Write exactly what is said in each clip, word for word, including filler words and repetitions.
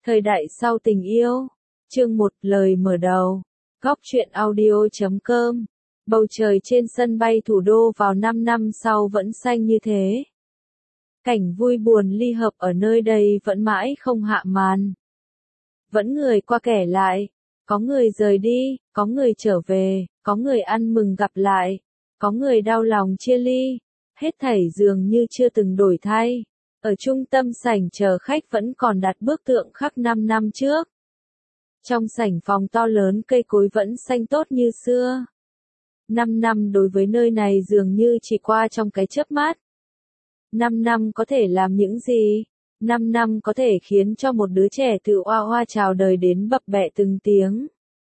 Thời đại sau tình yêu. Chương một lời mở đầu. Góc truyện audio chấm com. Bầu trời trên sân bay thủ đô vào năm năm sau vẫn xanh như thế. Cảnh vui buồn ly hợp ở nơi đây vẫn mãi không hạ màn. Vẫn người qua kẻ lại. Có người rời đi, có người trở về, có người ăn mừng gặp lại, có người đau lòng chia ly. Hết thảy dường như chưa từng đổi thay. Ở trung tâm sảnh chờ khách vẫn còn đặt bức tượng khắc năm năm trước. Trong sảnh phòng to lớn cây cối vẫn xanh tốt như xưa. Năm năm đối với nơi này dường như chỉ qua trong cái chớp mắt. Năm năm có thể làm những gì? Năm năm có thể khiến cho một đứa trẻ từ oa oa chào đời đến bập bẹ từng tiếng.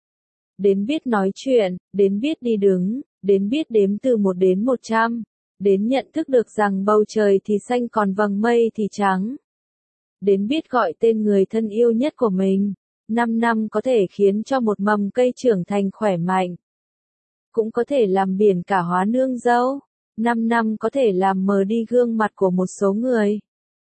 Đến biết nói chuyện, đến biết đi đứng, đến biết đếm từ một đến một trăm. Đến nhận thức được rằng bầu trời thì xanh còn vầng mây thì trắng. Đến biết gọi tên người thân yêu nhất của mình. Năm năm có thể khiến cho một mầm cây trưởng thành khỏe mạnh. Cũng có thể làm biển cả hóa nương dâu. Năm năm có thể làm mờ đi gương mặt của một số người.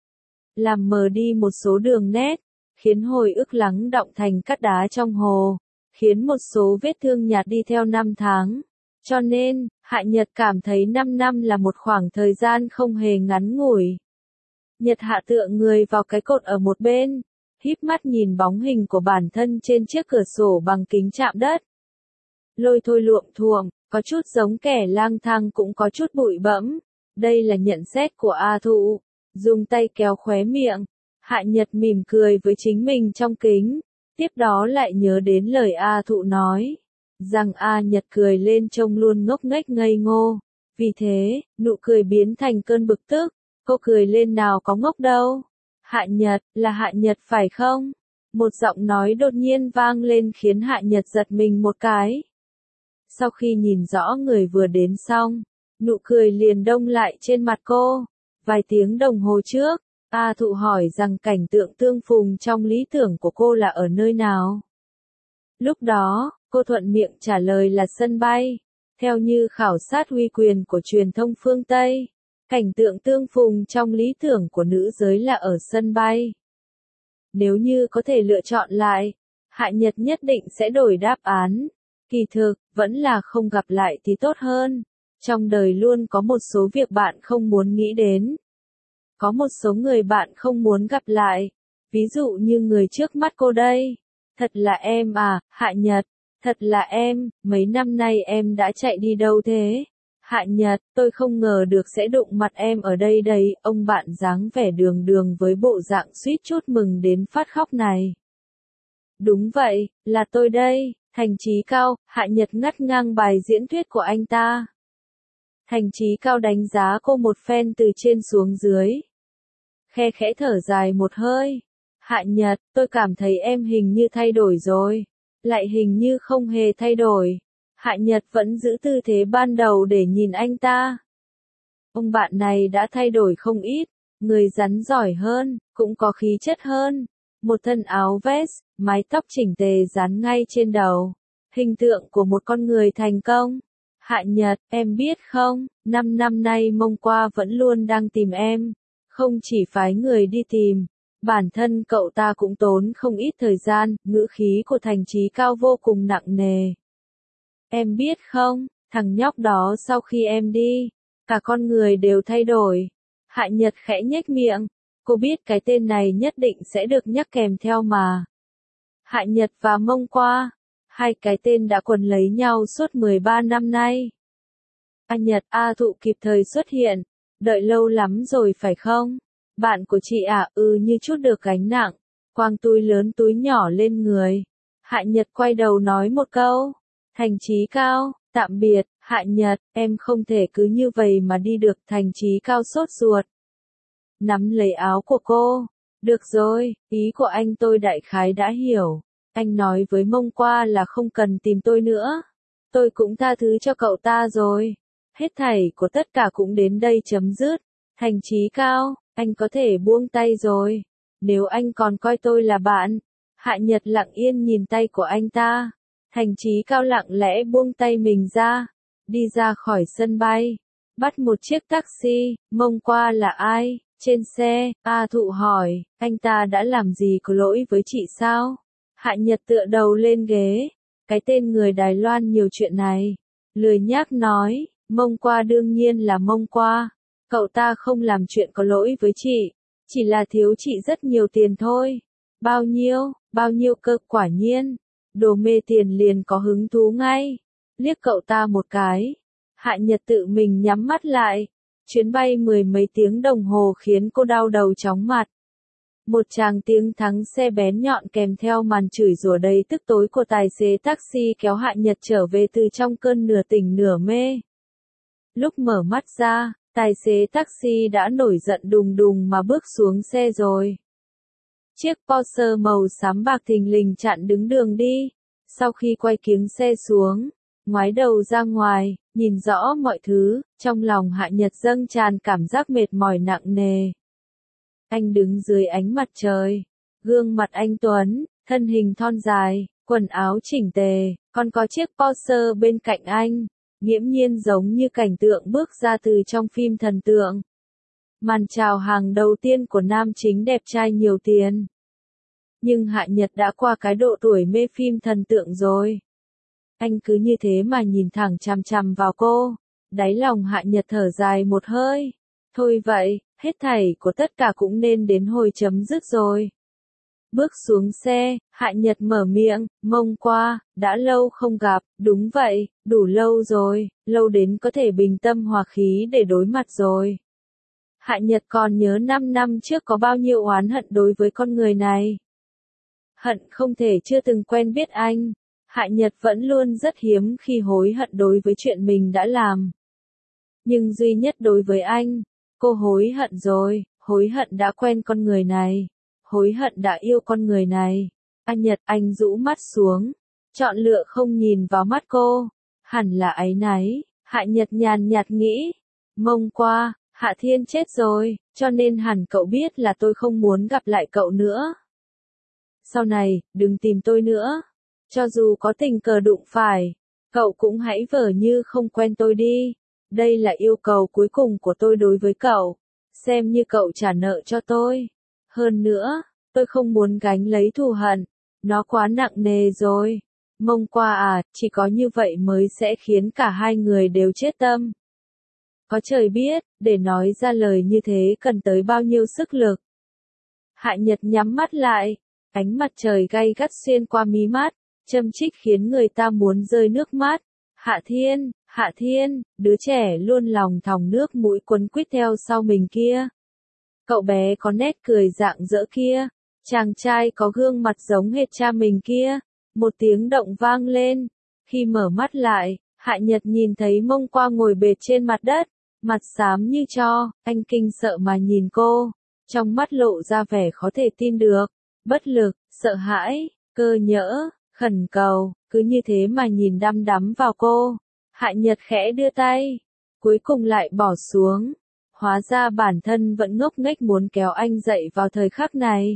Làm mờ đi một số đường nét. Khiến hồi ức lắng đọng thành cát đá trong hồ. Khiến một số vết thương nhạt đi theo năm tháng. Cho nên, Hạ Nhật cảm thấy năm năm là một khoảng thời gian không hề ngắn ngủi. Nhật Hạ tựa người vào cái cột ở một bên, híp mắt nhìn bóng hình của bản thân trên chiếc cửa sổ bằng kính chạm đất. Lôi thôi luộm thuộm, có chút giống kẻ lang thang cũng có chút bụi bẫm. Đây là nhận xét của A Thụ. Dùng tay kéo khóe miệng, Hạ Nhật mỉm cười với chính mình trong kính. Tiếp đó lại nhớ đến lời A Thụ nói. Rằng A Nhật cười lên trông luôn ngốc nghếch ngây ngô. Vì thế, nụ cười biến thành cơn bực tức. Cô cười lên nào có ngốc đâu. Hạ Nhật, là Hạ Nhật phải không? Một giọng nói đột nhiên vang lên khiến Hạ Nhật giật mình một cái. Sau khi nhìn rõ người vừa đến xong, nụ cười liền đông lại trên mặt cô. Vài tiếng đồng hồ trước, A Thụ hỏi rằng cảnh tượng tương phùng trong lý tưởng của cô là ở nơi nào. Lúc đó, cô thuận miệng trả lời là sân bay. Theo như khảo sát uy quyền của truyền thông phương Tây, cảnh tượng tương phùng trong lý tưởng của nữ giới là ở sân bay. Nếu như có thể lựa chọn lại, Hạ Nhật nhất định sẽ đổi đáp án. Kỳ thực, vẫn là không gặp lại thì tốt hơn. Trong đời luôn có một số việc bạn không muốn nghĩ đến. Có một số người bạn không muốn gặp lại. Ví dụ như người trước mắt cô đây. Thật là em à, Hạ Nhật. Thật là em, mấy năm nay em đã chạy đi đâu thế? Hạ Nhật, tôi không ngờ được sẽ đụng mặt em ở đây đấy, ông bạn dáng vẻ đường đường với bộ dạng suýt chút mừng đến phát khóc này. Đúng vậy, là tôi đây, Thành Chí Cao, Hạ Nhật ngắt ngang bài diễn thuyết của anh ta. Thành Chí Cao đánh giá cô một phen từ trên xuống dưới. Khe khẽ thở dài một hơi. Hạ Nhật, tôi cảm thấy em hình như thay đổi rồi. Lại hình như không hề thay đổi. Hạ Nhật vẫn giữ tư thế ban đầu để nhìn anh ta. Ông bạn này đã thay đổi không ít, người rắn giỏi hơn, cũng có khí chất hơn. Một thân áo vest, mái tóc chỉnh tề dán ngay trên đầu. Hình tượng của một con người thành công. Hạ Nhật, em biết không, năm năm nay Mông Qua vẫn luôn đang tìm em. Không chỉ phái người đi tìm. Bản thân cậu ta cũng tốn không ít thời gian, ngữ khí của Thành Chí Cao vô cùng nặng nề. Em biết không, thằng nhóc đó sau khi em đi, cả con người đều thay đổi. Hạ Nhật khẽ nhếch miệng, cô biết cái tên này nhất định sẽ được nhắc kèm theo mà. Hạ Nhật và Mông Qua, hai cái tên đã quấn lấy nhau suốt mười ba năm nay. A Nhật, A Thụ kịp thời xuất hiện, đợi lâu lắm rồi phải không? Bạn của chị à, ừ như chút được gánh nặng, quàng túi lớn túi nhỏ lên người. Hạ Nhật quay đầu nói một câu. Thành Chí Cao, tạm biệt, Hạ Nhật, em không thể cứ như vậy mà đi được. Thành Chí Cao sốt ruột. Nắm lấy áo của cô. Được rồi, ý của anh tôi đại khái đã hiểu. Anh nói với Mông Qua là không cần tìm tôi nữa. Tôi cũng tha thứ cho cậu ta rồi. Hết thảy của tất cả cũng đến đây chấm dứt. Thành Chí Cao, anh có thể buông tay rồi. Nếu anh còn coi tôi là bạn. Hạ Nhật lặng yên nhìn tay của anh ta. Thành Chí Cao lặng lẽ buông tay mình ra. Đi ra khỏi sân bay. Bắt một chiếc taxi. Mông Qua là ai? Trên xe, A Thụ hỏi, anh ta đã làm gì có lỗi với chị sao? Hạ Nhật tựa đầu lên ghế, cái tên người Đài Loan nhiều chuyện này. Lười nhác nói, Mông Qua đương nhiên là Mông Qua. Cậu ta không làm chuyện có lỗi với chị, chỉ là thiếu chị rất nhiều tiền thôi. Bao nhiêu, bao nhiêu cơ, quả nhiên. Đồ mê tiền liền có hứng thú ngay. Liếc cậu ta một cái. Hạ Nhật tự mình nhắm mắt lại. Chuyến bay mười mấy tiếng đồng hồ khiến cô đau đầu chóng mặt. Một tràng tiếng thắng xe bén nhọn kèm theo màn chửi rủa đầy tức tối của tài xế taxi kéo Hạ Nhật trở về từ trong cơn nửa tỉnh nửa mê. Lúc mở mắt ra, tài xế taxi đã nổi giận đùng đùng mà bước xuống xe rồi. Chiếc Porsche màu xám bạc thình lình chặn đứng đường đi. Sau khi quay kiếng xe xuống, ngoái đầu ra ngoài, nhìn rõ mọi thứ, trong lòng Hạ Nhật dâng tràn cảm giác mệt mỏi nặng nề. Anh đứng dưới ánh mặt trời, gương mặt anh tuấn, thân hình thon dài, quần áo chỉnh tề, còn có chiếc Porsche bên cạnh anh, nghiễm nhiên giống như cảnh tượng bước ra từ trong phim thần tượng. Màn chào hàng đầu tiên của nam chính đẹp trai nhiều tiền. Nhưng Hạ Nhật đã qua cái độ tuổi mê phim thần tượng rồi. Anh cứ như thế mà nhìn thẳng chằm chằm vào cô. Đáy lòng Hạ Nhật thở dài một hơi. Thôi vậy, hết thảy của tất cả cũng nên đến hồi chấm dứt rồi. Bước xuống xe, Hạ Nhật mở miệng, Mông Qua, đã lâu không gặp, đúng vậy, đủ lâu rồi, lâu đến có thể bình tâm hòa khí để đối mặt rồi. Hạ Nhật còn nhớ năm năm trước có bao nhiêu oán hận đối với con người này. Hận không thể chưa từng quen biết anh. Hạ Nhật vẫn luôn rất hiếm khi hối hận đối với chuyện mình đã làm. Nhưng duy nhất đối với anh, cô hối hận rồi, hối hận đã quen con người này, hối hận đã yêu con người này. Anh Nhật, anh rũ mắt xuống, chọn lựa không nhìn vào mắt cô, hẳn là áy náy. Hạ Nhật nhàn nhạt nghĩ, Mông Qua, Hạ Thiên chết rồi, cho nên hẳn cậu biết là tôi không muốn gặp lại cậu nữa. Sau này, đừng tìm tôi nữa. Cho dù có tình cờ đụng phải, cậu cũng hãy vờ như không quen tôi đi. Đây là yêu cầu cuối cùng của tôi đối với cậu. Xem như cậu trả nợ cho tôi. Hơn nữa, tôi không muốn gánh lấy thù hận. Nó quá nặng nề rồi. Mông Qua à, chỉ có như vậy mới sẽ khiến cả hai người đều chết tâm. Có trời biết, để nói ra lời như thế cần tới bao nhiêu sức lực. Hạ Nhật nhắm mắt lại. Ánh mặt trời gay gắt xuyên qua mí mắt, châm chích khiến người ta muốn rơi nước mắt. Hạ Thiên, Hạ Thiên, đứa trẻ luôn lòng thòng nước mũi quấn quýt theo sau mình kia. Cậu bé có nét cười rạng rỡ kia. Chàng trai có gương mặt giống hệt cha mình kia. Một tiếng động vang lên. Khi mở mắt lại, Hạ Nhật nhìn thấy Mông Qua ngồi bệt trên mặt đất, mặt xám như tro. Anh kinh sợ mà nhìn cô, trong mắt lộ ra vẻ khó thể tin được. Bất lực, sợ hãi, cơ nhỡ, khẩn cầu, cứ như thế mà nhìn đăm đắm vào cô. Hạ Nhật khẽ đưa tay, cuối cùng lại bỏ xuống. Hóa ra bản thân vẫn ngốc nghếch muốn kéo anh dậy vào thời khắc này.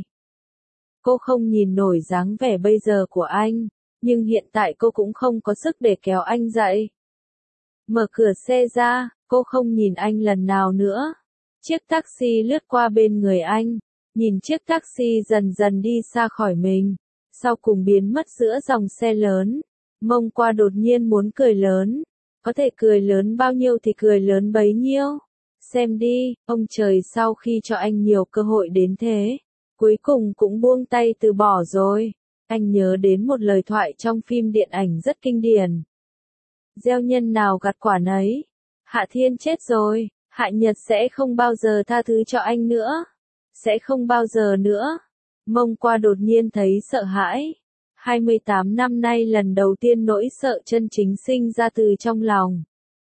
Cô không nhìn nổi dáng vẻ bây giờ của anh, nhưng hiện tại cô cũng không có sức để kéo anh dậy. Mở cửa xe ra, cô không nhìn anh lần nào nữa. Chiếc taxi lướt qua bên người anh. Nhìn chiếc taxi dần dần đi xa khỏi mình, sau cùng biến mất giữa dòng xe lớn. Mông Qua đột nhiên muốn cười lớn, có thể cười lớn bao nhiêu thì cười lớn bấy nhiêu. Xem đi, ông trời sau khi cho anh nhiều cơ hội đến thế, cuối cùng cũng buông tay từ bỏ rồi. Anh nhớ đến một lời thoại trong phim điện ảnh rất kinh điển. Gieo nhân nào gặt quả nấy. Hạ Thiên chết rồi, Hạ Nhật sẽ không bao giờ tha thứ cho anh nữa. Sẽ không bao giờ nữa. Mông Qua đột nhiên thấy sợ hãi. hai mươi tám năm nay lần đầu tiên nỗi sợ chân chính sinh ra từ trong lòng.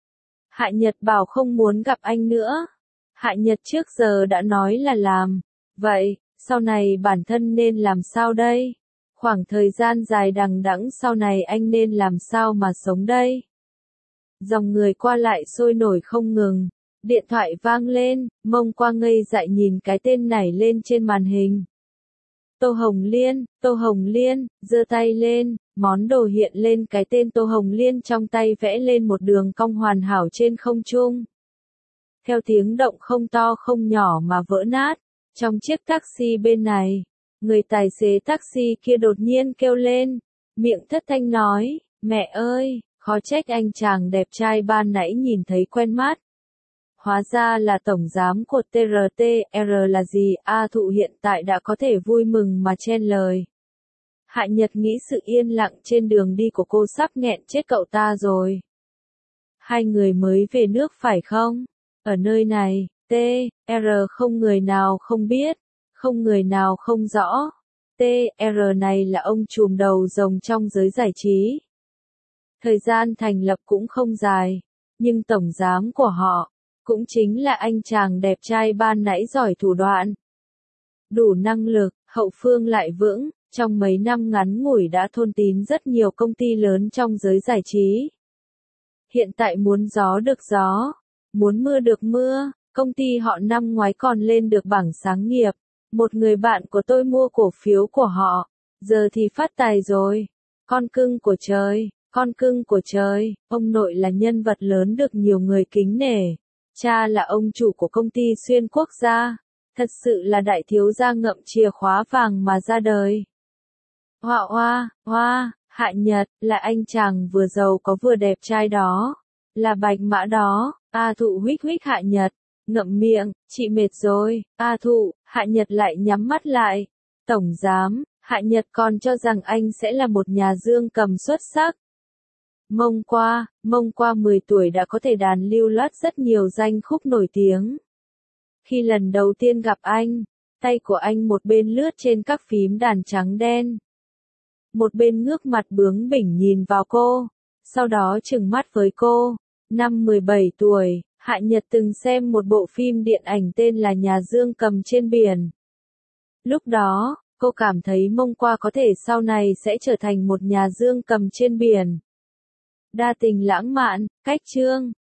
Hạ Nhật bảo không muốn gặp anh nữa. Hạ Nhật trước giờ đã nói là làm. Vậy, sau này bản thân nên làm sao đây? Khoảng thời gian dài đằng đẵng sau này anh nên làm sao mà sống đây? Dòng người qua lại sôi nổi không ngừng. Điện thoại vang lên, Mông Qua ngây dại nhìn cái tên này lên trên màn hình. Tô Hồng Liên, Tô Hồng Liên, giơ tay lên, món đồ hiện lên cái tên Tô Hồng Liên trong tay vẽ lên một đường cong hoàn hảo trên không trung. theo tiếng động không to không nhỏ mà vỡ nát. Trong chiếc taxi bên này, người tài xế taxi kia đột nhiên kêu lên, miệng thất thanh nói, mẹ ơi, khó trách anh chàng đẹp trai ban nãy nhìn thấy quen mắt. Hóa ra là tổng giám của tê rờ tê rờ là gì? A Thụ hiện tại đã có thể vui mừng mà chen lời. Hạ Nhật nghĩ sự yên lặng trên đường đi của cô sắp nghẹn chết cậu ta rồi. Hai người mới về nước phải không? Ở nơi này, T R không người nào không biết, không người nào không rõ. T R này là ông trùm đầu rồng trong giới giải trí. Thời gian thành lập cũng không dài, nhưng tổng giám của họ, cũng chính là anh chàng đẹp trai ban nãy giỏi thủ đoạn. Đủ năng lực, hậu phương lại vững, trong mấy năm ngắn ngủi đã thôn tín rất nhiều công ty lớn trong giới giải trí. Hiện tại muốn gió được gió, muốn mưa được mưa, công ty họ năm ngoái còn lên được bảng sáng nghiệp. Một người bạn của tôi mua cổ phiếu của họ, giờ thì phát tài rồi. Con cưng của trời, con cưng của trời, ông nội là nhân vật lớn được nhiều người kính nể. Cha là ông chủ của công ty xuyên quốc gia, thật sự là đại thiếu gia ngậm chìa khóa vàng mà ra đời. Hoa hoa, hoa, Hạ Nhật, là anh chàng vừa giàu có vừa đẹp trai đó, là bạch mã đó. A Thụ huých huých Hạ Nhật, ngậm miệng, chị mệt rồi. A Thụ, Hạ Nhật lại nhắm mắt lại. Tổng giám, Hạ Nhật còn cho rằng anh sẽ là một nhà dương cầm xuất sắc. Mông qua, mông qua mười tuổi đã có thể đàn lưu loát rất nhiều danh khúc nổi tiếng. Khi lần đầu tiên gặp anh, tay của anh một bên lướt trên các phím đàn trắng đen, một bên ngước mặt bướng bỉnh nhìn vào cô, sau đó trừng mắt với cô. Năm mười bảy tuổi, Hạ Nhật từng xem một bộ phim điện ảnh tên là Nhà Dương Cầm Trên Biển. Lúc đó, cô cảm thấy mông qua có thể sau này sẽ trở thành một nhà dương cầm trên biển. Đa tình lãng mạn, cách chương.